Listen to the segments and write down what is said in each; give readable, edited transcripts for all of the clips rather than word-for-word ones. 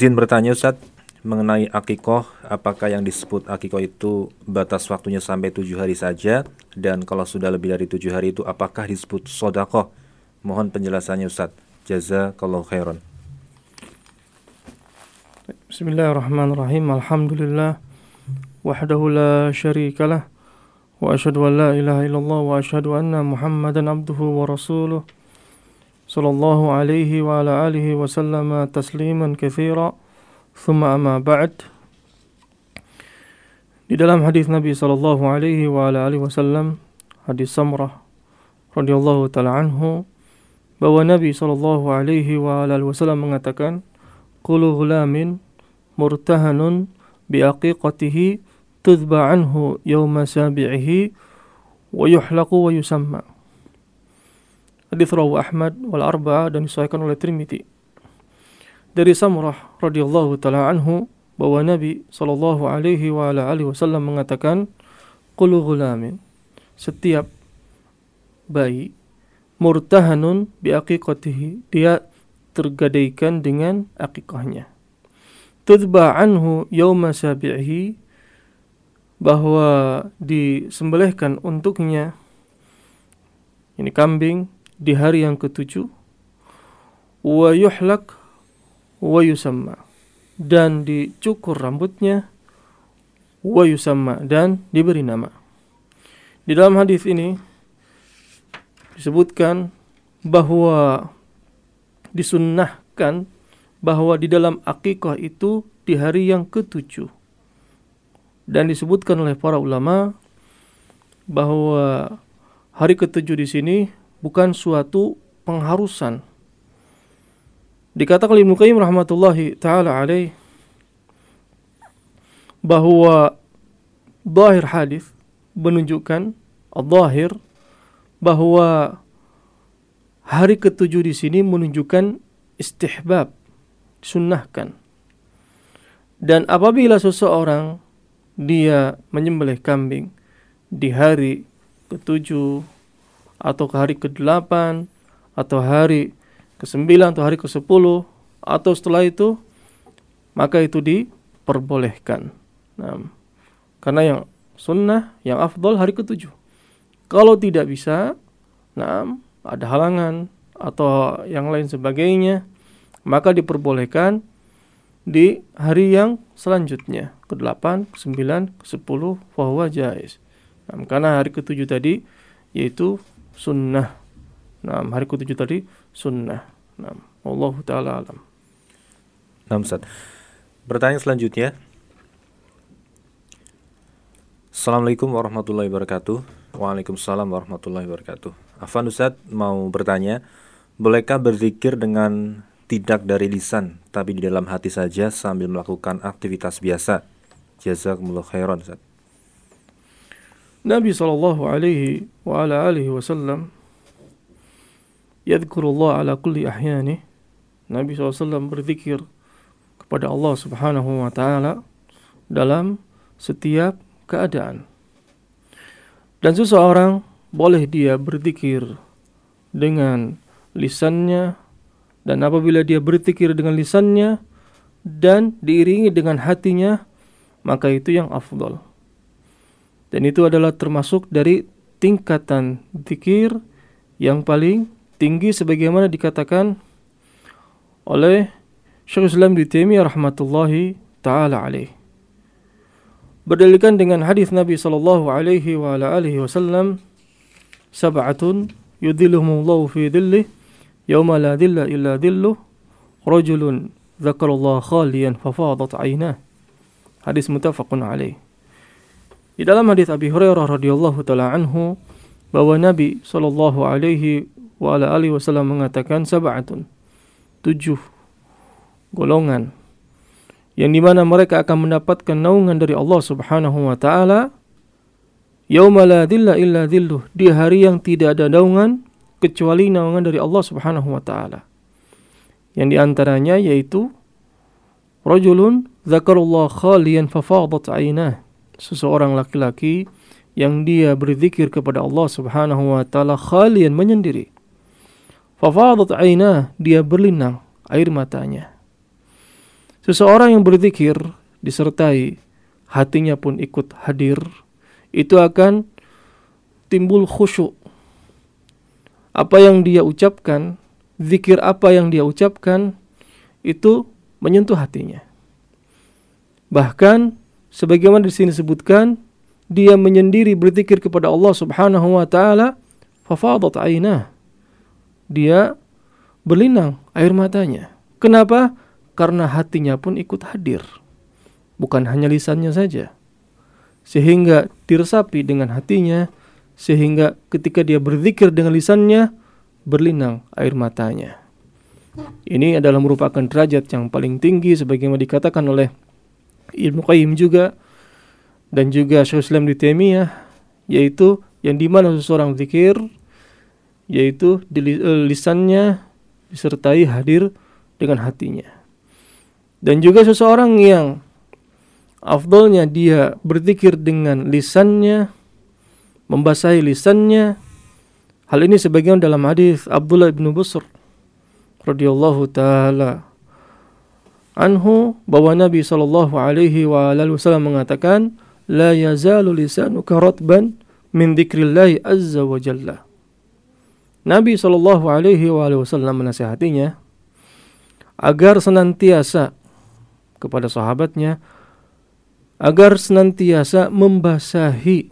Izin bertanya Ustaz, mengenai akikoh, apakah yang disebut akikoh itu batas waktunya sampai 7 hari saja? Dan kalau sudah lebih dari 7 hari itu apakah disebut sodakoh? Mohon penjelasannya Ustaz. Jazakallahu khairan. Bismillahirrahmanirrahim. Alhamdulillah wahdahu la syarikalah wa asyhadu an la ilaha illallah wa asyhadu anna Muhammadan abduhu wa rasuluh sallallahu alaihi wa ala alihi wa sallama tasliman katsira. Thumma amma ba'd. Di dalam hadis Nabi sallallahu alaihi wa ala alihi wasallam, hadis Samrah radhiyallahu taala anhu, bahwa Nabi sallallahu alaihi wa ala alihi wasallam mengatakan, "Kullu ghulamin murtahanun biaqiqatihi tudba anhu yawma sabi'ihi wa yuhlaqu wa yusamma." Hadis rawahu Ahmad wal Arba'ah dan disahihkan oleh Tirmidzi. Dari Samrah radhiyallahu taala anhu, bahwa Nabi sallallahu alaihi wa ala alihi wasallam mengatakan, "Kullu ghulamin," setiap bayi, murtahanun biaqiqatihi, dia tergadaikan dengan akikahnya. Tudba anhu yauma sabi'ihi, bahwa disembelihkan untuknya ini kambing di hari yang ke-7. Wa yuhlaq wa yusamma, dan dicukur rambutnya. Wa yusamma, dan diberi nama. Di dalam hadis ini disebutkan bahwa disunnahkan bahwa di dalam akikah itu di hari yang ke-7. Dan disebutkan oleh para ulama bahwa hari ke-7 di sini bukan suatu pengharusan. Dikatakan Ibnu Qayyim rahmatullahi taala alaih bahwa zahir hadis menunjukkan al-zahir bahwa hari ke-7 di sini menunjukkan istihbab, sunnahkan. Dan apabila seseorang dia menyembelih kambing di hari ke-7 atau ke hari ke-8 atau hari ke-9 atau hari ke-10 atau setelah itu, maka itu diperbolehkan. Nah, karena yang sunnah, yang afdal hari ke-7. Kalau tidak bisa, ada halangan atau yang lain sebagainya, maka diperbolehkan di hari yang selanjutnya, ke-8, ke-9, ke-10, fahuwa jaiz. Karena hari ke-7 tadi yaitu sunnah. Hari ke-7 tadi sunnah. Wallahu ta'ala alam. Ustaz. Pertanyaan selanjutnya. Assalamualaikum warahmatullahi wabarakatuh. Waalaikumsalam warahmatullahi wabarakatuh. Afwan Ustaz, mau bertanya, bolehkah berzikir dengan tidak dari lisan tapi di dalam hati saja sambil melakukan aktivitas biasa? Jazakumullah khairan Ustaz. Nabi sallallahu alaihi wa ala alihi wasallam yadhkurullah ala kulli ahyani. Nabi SAW berzikir kepada Allah subhanahu wa ta'ala dalam setiap keadaan. Dan seseorang boleh dia berzikir dengan lisannya, dan apabila dia berzikir dengan lisannya dan diiringi dengan hatinya, maka itu yang afdal. Dan itu adalah termasuk dari tingkatan zikir yang paling tinggi, sebagaimana dikatakan oleh Syekhul Islam Ibnu Taimiyah rahmatullahi taala alaih. Berdalilkan dengan hadis Nabi sallallahu alaihi wa ala alihi wasallam, "Sab'atun yudhilluhumullahu fi dhillih yauma la dhilla illa dhilluh, rajulun dzakarallaha khaliyan fafadat 'ainah." Hadis muttafaqun alaih. Di dalam hadis Abi Hurairah radhiyallahu taala anhu, bahwa Nabi sallallahu alaihi wa ala alihi wasallam mengatakan, sab'atun, 7 golongan yang dimana mereka akan mendapatkan naungan dari Allah subhanahu wa ta'ala yauma la dhilla illa dhilluh, di hari yang tidak ada naungan kecuali naungan dari Allah subhanahu wa ta'ala. Yang diantaranya yaitu rajulun dzakarullah khaliyan fafadat 'ainah, seseorang laki-laki yang dia berzikir kepada Allah subhanahu wa ta'ala khaliyan, menyendiri. Fafadat 'ainah, dia berlinang air matanya. Seseorang yang berzikir disertai hatinya pun ikut hadir, itu akan timbul khusyuk. Apa yang dia ucapkan, zikir apa yang dia ucapkan, itu menyentuh hatinya. Bahkan sebagaimana di sini disebutkan, dia menyendiri berzikir kepada Allah Subhanahu wa taala, fafadat ainah. Dia berlinang air matanya. Kenapa? Karena hatinya pun ikut hadir. Bukan hanya lisannya saja. Sehingga diresapi dengan hatinya, sehingga ketika dia berzikir dengan lisannya, berlinang air matanya. Ini adalah merupakan derajat yang paling tinggi sebagaimana dikatakan oleh Ibnu Qayyim juga, dan juga Syekhul Islam Ibnu Taimiyah, yaitu yang dimana seseorang zikir, yaitu lisannya disertai hadir dengan hatinya. Dan juga seseorang yang afdalnya dia berzikir dengan lisannya, membasahi lisannya. Hal ini sebagaimana dalam hadis Abdullah bin Busr radhiyallahu taala anhu, bahwa Nabi sallallahu alaihi wasallam mengatakan, la yazalu lisanuka ratban min dzikrillah azza wa jalla. Nabi sallallahu alaihi wasallam menasihatinya agar senantiasa kepada sahabatnya, agar senantiasa membasahi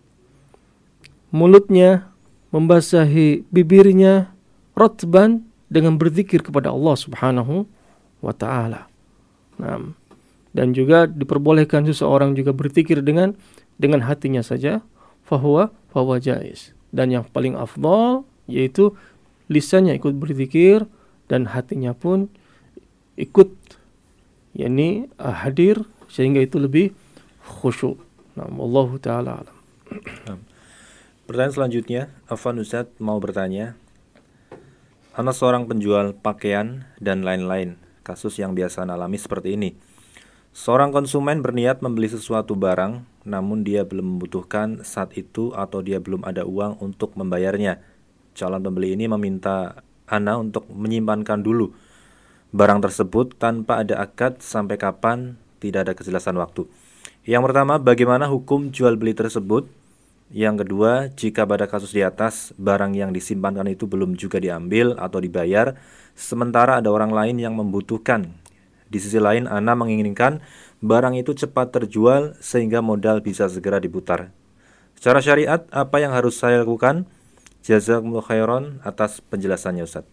mulutnya, membasahi bibirnya, ratban, dengan berzikir kepada Allah Subhanahu wa ta'ala. Nah, dan juga diperbolehkan seseorang juga berzikir dengan hatinya saja, fahuwa jaiz. Dan yang paling afdal yaitu lisannya ikut berzikir dan hatinya pun ikut yakni hadir, sehingga itu lebih khusyuk. Nah, wallahu taala alam. Pertanyaan selanjutnya, Afwan Ustaz mau bertanya, ana seorang penjual pakaian dan lain-lain. Kasus yang biasa alami seperti ini. Seorang konsumen berniat membeli sesuatu barang, namun dia belum membutuhkan saat itu atau dia belum ada uang untuk membayarnya. Calon pembeli ini meminta ana untuk menyimpankan dulu barang tersebut tanpa ada akad sampai kapan, tidak ada kejelasan waktu. Yang pertama, bagaimana hukum jual beli tersebut? Yang kedua, jika pada kasus di atas barang yang disimpankan itu belum juga diambil atau dibayar, sementara ada orang lain yang membutuhkan. Di sisi lain, ana menginginkan barang itu cepat terjual sehingga modal bisa segera diputar. Secara syariat, apa yang harus saya lakukan? Jazakumullah khairan atas penjelasannya, Ustaz.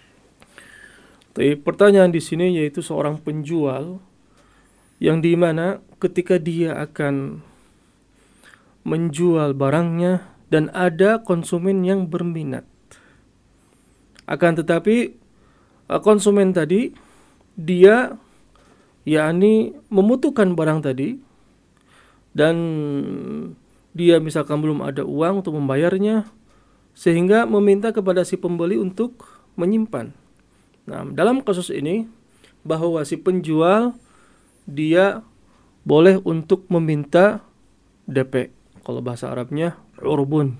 Pertanyaan di sini yaitu seorang penjual yang dimana ketika dia akan menjual barangnya dan ada konsumen yang berminat. Akan tetapi konsumen tadi dia yakni membutuhkan barang tadi dan dia misalkan belum ada uang untuk membayarnya, sehingga meminta kepada si pembeli untuk menyimpan. Nah, dalam kasus ini bahwa si penjual dia boleh untuk meminta DP. Kalau bahasa Arabnya urbun.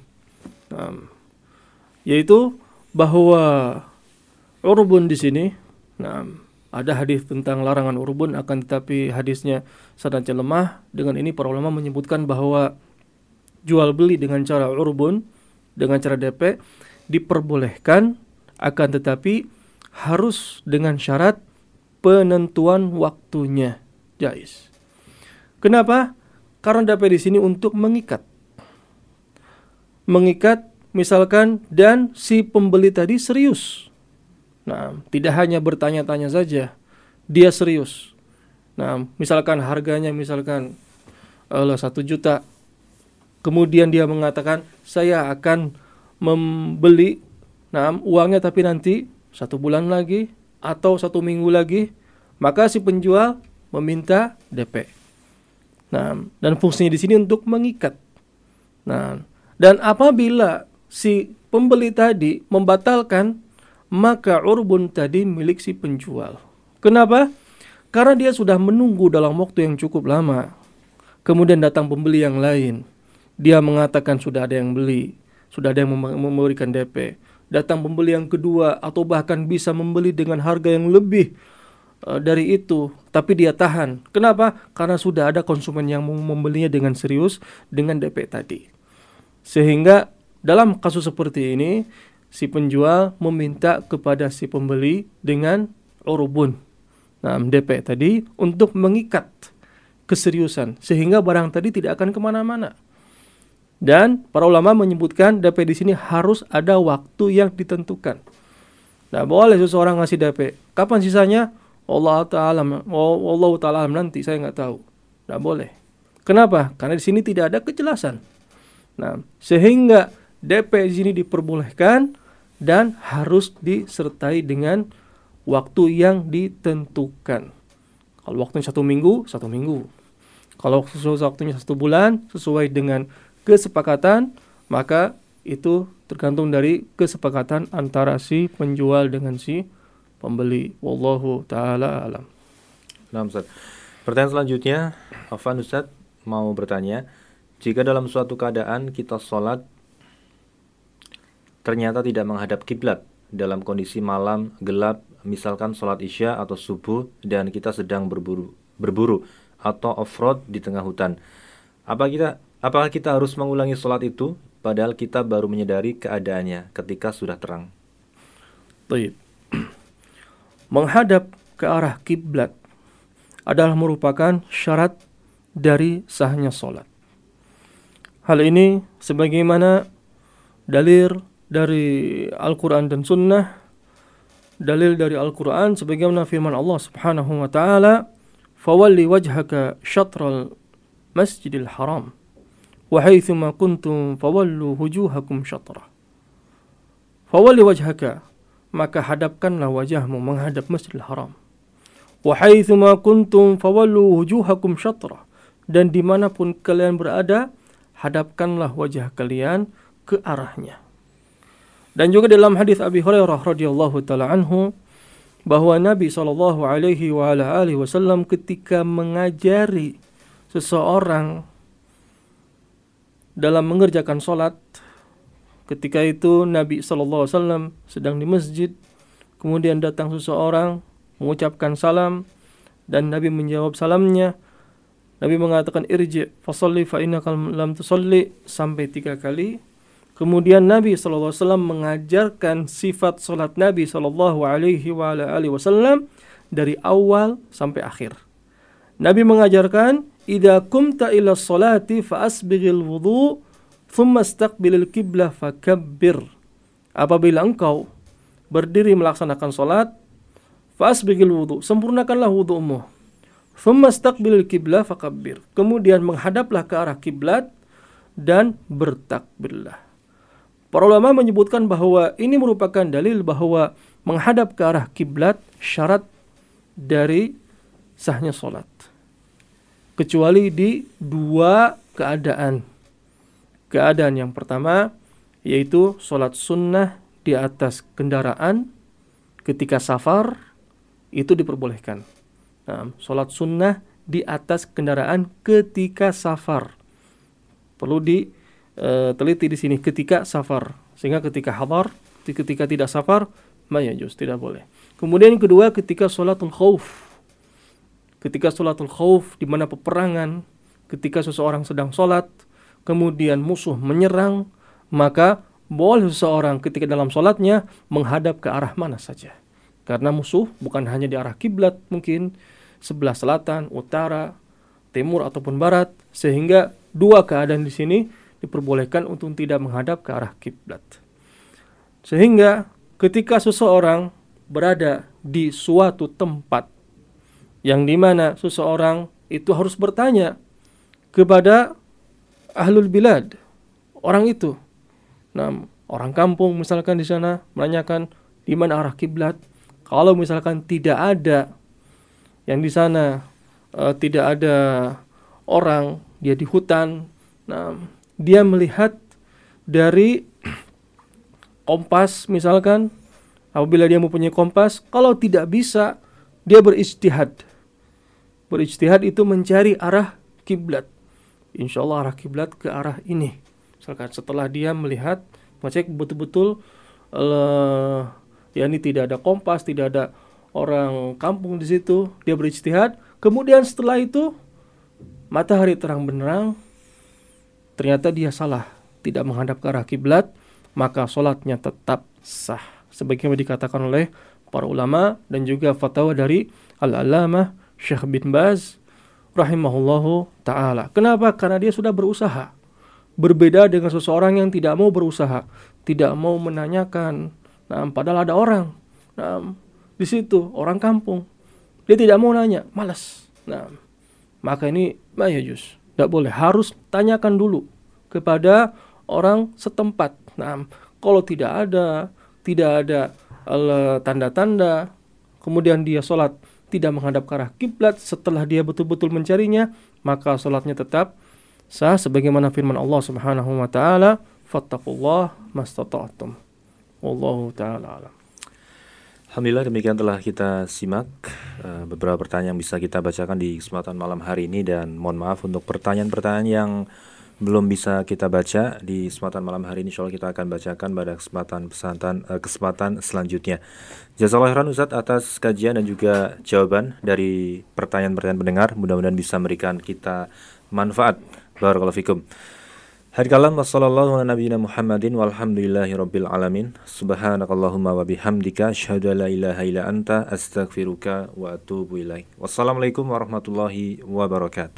Yaitu bahwa urbun di sini, ada hadis tentang larangan urbun, akan tetapi hadisnya sangatnya lemah. Dengan ini para ulama menyebutkan bahwa jual beli dengan cara urbun, dengan cara DP diperbolehkan, akan tetapi harus dengan syarat penentuan waktunya jaiz. Kenapa? Karena DP di sini untuk mengikat misalkan, dan si pembeli tadi serius. Nah, tidak hanya bertanya-tanya saja, dia serius. Nah, misalkan harganya misalkan 1 juta. Kemudian dia mengatakan, saya akan membeli uangnya tapi nanti 1 bulan lagi atau 1 minggu lagi. Maka si penjual meminta DP. Nah, dan fungsinya di sini untuk mengikat. Nah, dan apabila si pembeli tadi membatalkan, maka urbun tadi milik si penjual. Kenapa? Karena dia sudah menunggu dalam waktu yang cukup lama. Kemudian datang pembeli yang lain. Dia mengatakan sudah ada yang beli, sudah ada yang memberikan DP. Datang pembeli yang kedua atau bahkan bisa membeli dengan harga yang lebih dari itu, tapi dia tahan. Kenapa? Karena sudah ada konsumen yang mau membelinya dengan serius dengan DP tadi. Sehingga dalam kasus seperti ini, si penjual meminta kepada si pembeli dengan urubun, nah, DP tadi, untuk mengikat keseriusan, sehingga barang tadi tidak akan kemana-mana. Dan para ulama menyebutkan DP di sini harus ada waktu yang ditentukan. Nah, boleh seseorang ngasih DP. Kapan sisanya? Allah Ta'ala alam, nanti saya nggak tahu. Nggak boleh. Kenapa? Karena di sini tidak ada kejelasan. Nah, sehingga DP di sini diperbolehkan dan harus disertai dengan waktu yang ditentukan. Kalau waktunya 1 minggu, 1 minggu. Kalau waktunya 1 bulan, sesuai dengan kesepakatan, maka itu tergantung dari kesepakatan antara si penjual dengan si pembeli. Wallahu ta'ala alam. Nah, Ustaz. Pertanyaan selanjutnya, Afan Ustaz mau bertanya, jika dalam suatu keadaan kita sholat ternyata tidak menghadap kiblat dalam kondisi malam gelap, misalkan sholat isya atau subuh, dan kita sedang berburu atau off-road di tengah hutan, apakah kita harus mengulangi sholat itu padahal kita baru menyadari keadaannya ketika sudah terang? Baik. Menghadap ke arah kiblat adalah merupakan syarat dari sahnya sholat. Hal ini sebagaimana dalil dari Al-Quran dan Sunnah. Dalil dari Al-Quran sebagaimana firman Allah Subhanahu wa ta'ala, "Fawalli wajhaka syatral masjidil haram wa haitsuma kuntum fawallu wujuhakum syatrah." Fawalli wajhaka, maka hadapkanlah wajahmu menghadap Masjidil Haram. Wa haitsuma kuntum fawallu wujuhakum syatrah, dan dimanapun kalian berada, hadapkanlah wajah kalian ke arahnya. Dan juga dalam hadis Abi Hurairah radhiyallahu taala anhu, bahwa Nabi sallallahu alaihi wa ala alihi wasallam ketika mengajari seseorang dalam mengerjakan salat, ketika itu Nabi SAW sedang di masjid, kemudian datang seseorang mengucapkan salam, dan Nabi menjawab salamnya. Nabi mengatakan irji' fasalli fa innaka lam tusalli, sampai 3 kali. Kemudian Nabi SAW mengajarkan sifat salat Nabi SAW dari awal sampai akhir. Nabi mengajarkan, idza qumta ila sholati fa asbighil wudu' thumma istaqbilil qiblah fakabbir. Apabila engkau berdiri melaksanakan salat, fa asbighil wudu', sempurnakanlah wudu'mu. Thumma istaqbilil qiblah fakabbir. Kemudian menghadaplah ke arah kiblat dan bertakbirlah. Para ulama menyebutkan bahwa ini merupakan dalil bahwa menghadap ke arah kiblat syarat dari sahnya salat. Kecuali di 2 keadaan. Keadaan yang pertama yaitu sholat sunnah di atas kendaraan ketika safar, itu diperbolehkan. Nah, sholat sunnah di atas kendaraan ketika safar. Perlu diteliti di sini, ketika safar. Sehingga ketika hadar, ketika tidak safar, mayajuz, tidak boleh. Kemudian yang kedua, ketika sholatul khauf. Ketika sholatul khauf, di mana peperangan, ketika seseorang sedang sholat, kemudian musuh menyerang, maka boleh seseorang ketika dalam sholatnya menghadap ke arah mana saja. Karena musuh bukan hanya di arah kiblat, mungkin sebelah selatan, utara, timur ataupun barat, sehingga 2 keadaan di sini diperbolehkan untuk tidak menghadap ke arah kiblat. Sehingga ketika seseorang berada di suatu tempat yang dimana seseorang itu harus bertanya kepada ahlul bilad, orang itu. Nah, orang kampung misalkan di sana menanyakan di mana arah kiblat. Kalau misalkan tidak ada yang di sana, tidak ada orang, dia di hutan. Nah, dia melihat dari kompas misalkan, apabila dia mempunyai kompas, kalau tidak bisa dia berijtihad. Berijtihad itu mencari arah kiblat. Insya Allah arah kiblat ke arah ini. Misalkan setelah dia melihat, mengecek betul-betul, ini tidak ada kompas, tidak ada orang kampung di situ, dia berijtihad. Kemudian setelah itu matahari terang benderang, ternyata dia salah, tidak menghadap ke arah kiblat, maka sholatnya tetap sah. Sebagaimana dikatakan oleh para ulama dan juga fatwa dari Al-Allamah Syekh bin Baz rahimahullahu ta'ala. Kenapa? Karena dia sudah berusaha. Berbeda dengan seseorang yang tidak mau berusaha, tidak mau menanyakan. Nah, padahal ada orang. Nah, di situ orang kampung. Dia tidak mau nanya, malas. Nah, maka ini mayajus. Tidak boleh, harus tanyakan dulu kepada orang setempat. Nah, kalau tidak ada tanda-tanda, kemudian dia sholat tidak menghadap ke arah kiblat, setelah dia betul-betul mencarinya, maka sholatnya tetap sah sebagaimana firman Allah Subhanahu wa taala, fattaqullah mastata'tum. Wallahu taala alam. Alhamdulillah, demikian telah kita simak beberapa pertanyaan yang bisa kita bacakan di kesempatan malam hari ini, dan mohon maaf untuk pertanyaan-pertanyaan yang belum bisa kita baca di kesempatan malam hari ini. Insyaallah kita akan bacakan pada kesempatan selanjutnya. Jazakallahu khairan Ustaz atas kajian dan juga jawaban dari pertanyaan-pertanyaan pendengar. Mudah-mudahan bisa memberikan kita manfaat. Barakallahu fikum. Hadikalam wassallallahu ala nabiyina Muhammadin walhamdulillahi rabbil alamin. Subhanakallahumma wa bihamdika asyhadu an la ilaha illa anta astaghfiruka wa atubu ilaik. Wassalamualaikum warahmatullahi wabarakatuh.